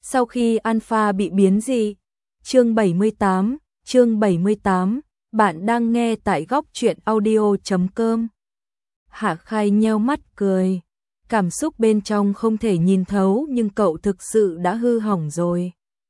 Sau khi Alpha bị biến dị. Chương 78, bạn đang nghe tại góc truyện audio.com. Hạ Khai nheo mắt cười, cảm xúc bên trong không thể nhìn thấu nhưng cậu thực sự đã hư hỏng rồi.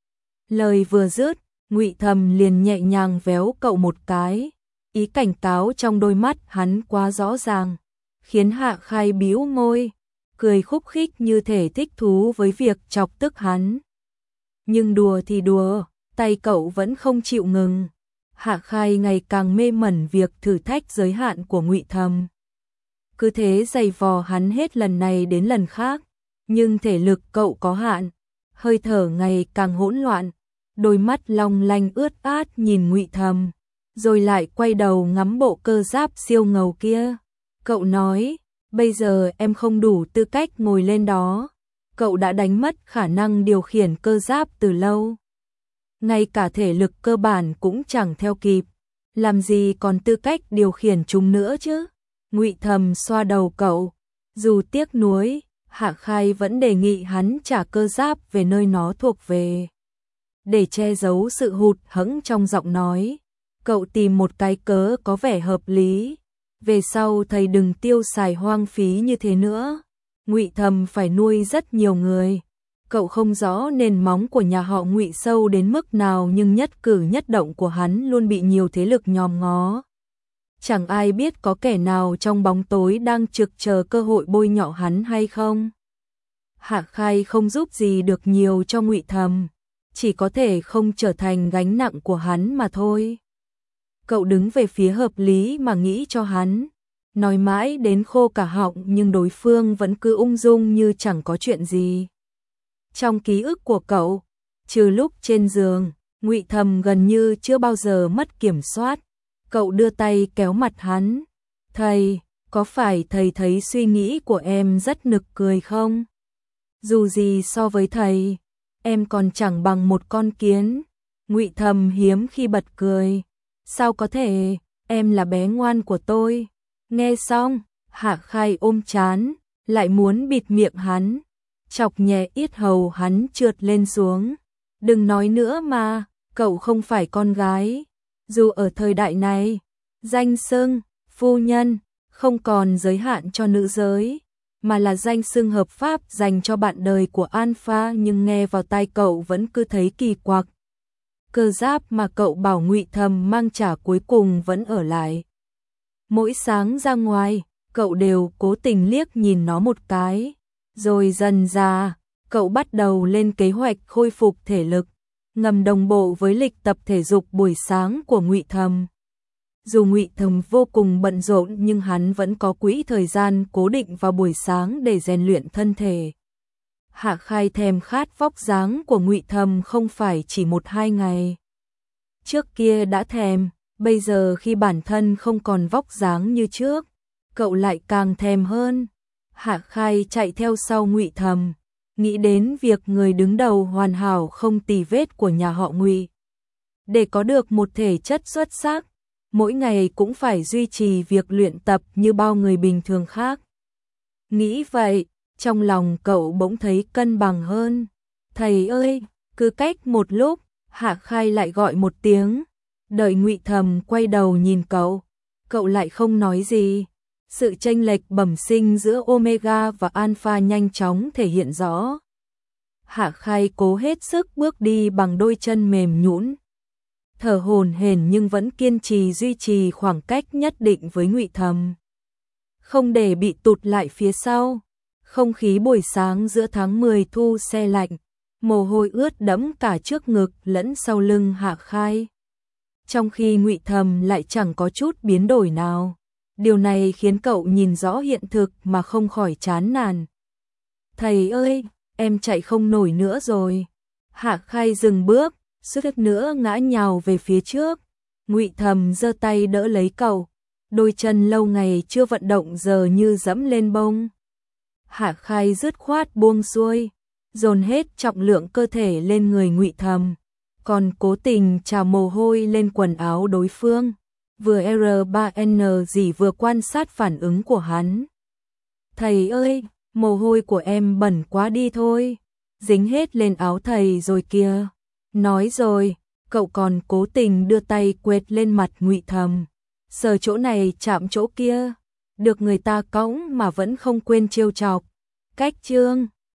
Lời vừa dứt, Ngụy Thầm liền nhẹ nhàng véo cậu một cái, ý cảnh cáo trong đôi mắt hắn quá rõ ràng, khiến Hạ Khai bĩu môi, cười khúc khích như thể thích thú với việc chọc tức hắn. Nhưng đùa thì đùa, tay cậu vẫn không chịu ngừng. Hạ Khai ngày càng mê mẩn việc thử thách giới hạn của Ngụy Thầm. Cứ thế giày vò hắn hết lần này đến lần khác, nhưng thể lực cậu có hạn, hơi thở ngày càng hỗn loạn, đôi mắt long lanh ướt át nhìn Ngụy Thầm, rồi lại quay đầu ngắm bộ cơ giáp siêu ngầu kia. Cậu nói, bây giờ em không đủ tư cách ngồi lên đó. Cậu đã đánh mất khả năng điều khiển cơ giáp từ lâu. Ngay cả thể lực cơ bản cũng chẳng theo kịp, làm gì còn tư cách điều khiển chúng nữa chứ. Ngụy Thầm xoa đầu cậu, dù tiếc nuối, Hạ Khai vẫn đề nghị hắn trả cơ giáp về nơi nó thuộc về. Để che giấu sự hụt hẫng trong giọng nói, cậu tìm một cái cớ có vẻ hợp lý. Về sau thầy đừng tiêu xài hoang phí như thế nữa. Ngụy Thầm phải nuôi rất nhiều người. Cậu không rõ nền móng của nhà họ Ngụy sâu đến mức nào, nhưng nhất cử nhất động của hắn luôn bị nhiều thế lực nhòm ngó. Chẳng ai biết có kẻ nào trong bóng tối đang trực chờ cơ hội bôi nhọ hắn hay không. Hạ Khai không giúp gì được nhiều cho Ngụy Thầm, chỉ có thể không trở thành gánh nặng của hắn mà thôi. Cậu đứng về phía hợp lý mà nghĩ cho hắn, nói mãi đến khô cả họng nhưng đối phương vẫn cứ ung dung như chẳng có chuyện gì. Trong ký ức của cậu, trừ lúc trên giường, Ngụy Thầm gần như chưa bao giờ mất kiểm soát. Cậu đưa tay kéo mặt hắn. Thầy, có phải thầy thấy suy nghĩ của em rất nực cười không? Dù gì so với thầy, em còn chẳng bằng một con kiến. Ngụy Thầm hiếm khi bật cười. Sao có thể, em là bé ngoan của tôi. Nghe xong, Hạ Khai ôm trán, lại muốn bịt miệng hắn, chọc nhẹ yết hầu hắn trượt lên xuống. Đừng nói nữa mà, cậu không phải con gái. Dù ở thời đại này, danh xưng phu nhân không còn giới hạn cho nữ giới, mà là danh xưng hợp pháp dành cho bạn đời của Alpha, nhưng nghe vào tai cậu vẫn cứ thấy kỳ quặc. Cơ giáp mà cậu bảo Ngụy Thầm mang trả cuối cùng vẫn ở lại. Mỗi sáng ra ngoài, cậu đều cố tình liếc nhìn nó một cái, rồi dần dà, cậu bắt đầu lên kế hoạch khôi phục thể lực, ngầm đồng bộ với lịch tập thể dục buổi sáng của Ngụy Thầm. Dù Ngụy Thầm vô cùng bận rộn nhưng hắn vẫn có quỹ thời gian cố định vào buổi sáng để rèn luyện thân thể. Hạ Khai thèm khát vóc dáng của Ngụy Thầm không phải chỉ 1-2 ngày. Trước kia đã thèm, bây giờ khi bản thân không còn vóc dáng như trước, cậu lại càng thèm hơn. Hạ Khai chạy theo sau Ngụy Thầm, nghĩ đến việc người đứng đầu hoàn hảo không tì vết của nhà họ Ngụy. Để có được một thể chất xuất sắc, mỗi ngày cũng phải duy trì việc luyện tập như bao người bình thường khác. Nghĩ vậy, trong lòng cậu bỗng thấy cân bằng hơn. Thầy ơi, cứ cách một lúc, Hạ Khai lại gọi một tiếng. Đợi Ngụy Thầm quay đầu nhìn cậu, cậu lại không nói gì. Sự chênh lệch bẩm sinh giữa Omega và Alpha nhanh chóng thể hiện rõ. Hạ Khai cố hết sức bước đi bằng đôi chân mềm nhũn, thở hổn hển nhưng vẫn kiên trì duy trì khoảng cách nhất định với Ngụy Thầm, không để bị tụt lại phía sau. Không khí buổi sáng giữa tháng 10 thu se lạnh, mồ hôi ướt đẫm cả trước ngực lẫn sau lưng Hạ Khai. Trong khi Ngụy Thầm lại chẳng có chút biến đổi nào. Điều này khiến cậu nhìn rõ hiện thực mà không khỏi chán nản. Thầy ơi, em chạy không nổi nữa rồi. Hạ Khai dừng bước, suýt nữa ngã nhào về phía trước. Ngụy Thầm giơ tay đỡ lấy cậu, đôi chân lâu ngày chưa vận động giờ như dẫm lên bông. Hạ Khai dứt khoát buông xuôi, dồn hết trọng lượng cơ thể lên người Ngụy Thầm, còn cố tình trào mồ hôi lên quần áo đối phương. Vừa R3N gì vừa quan sát phản ứng của hắn. Thầy ơi, mồ hôi của em bẩn quá đi thôi. dính hết lên áo thầy rồi kia. Nói rồi, cậu còn cố tình đưa tay quệt lên mặt Ngụy Thầm, sờ chỗ này chạm chỗ kia, được người ta cõng mà vẫn không quên trêu chọc. Cách Trương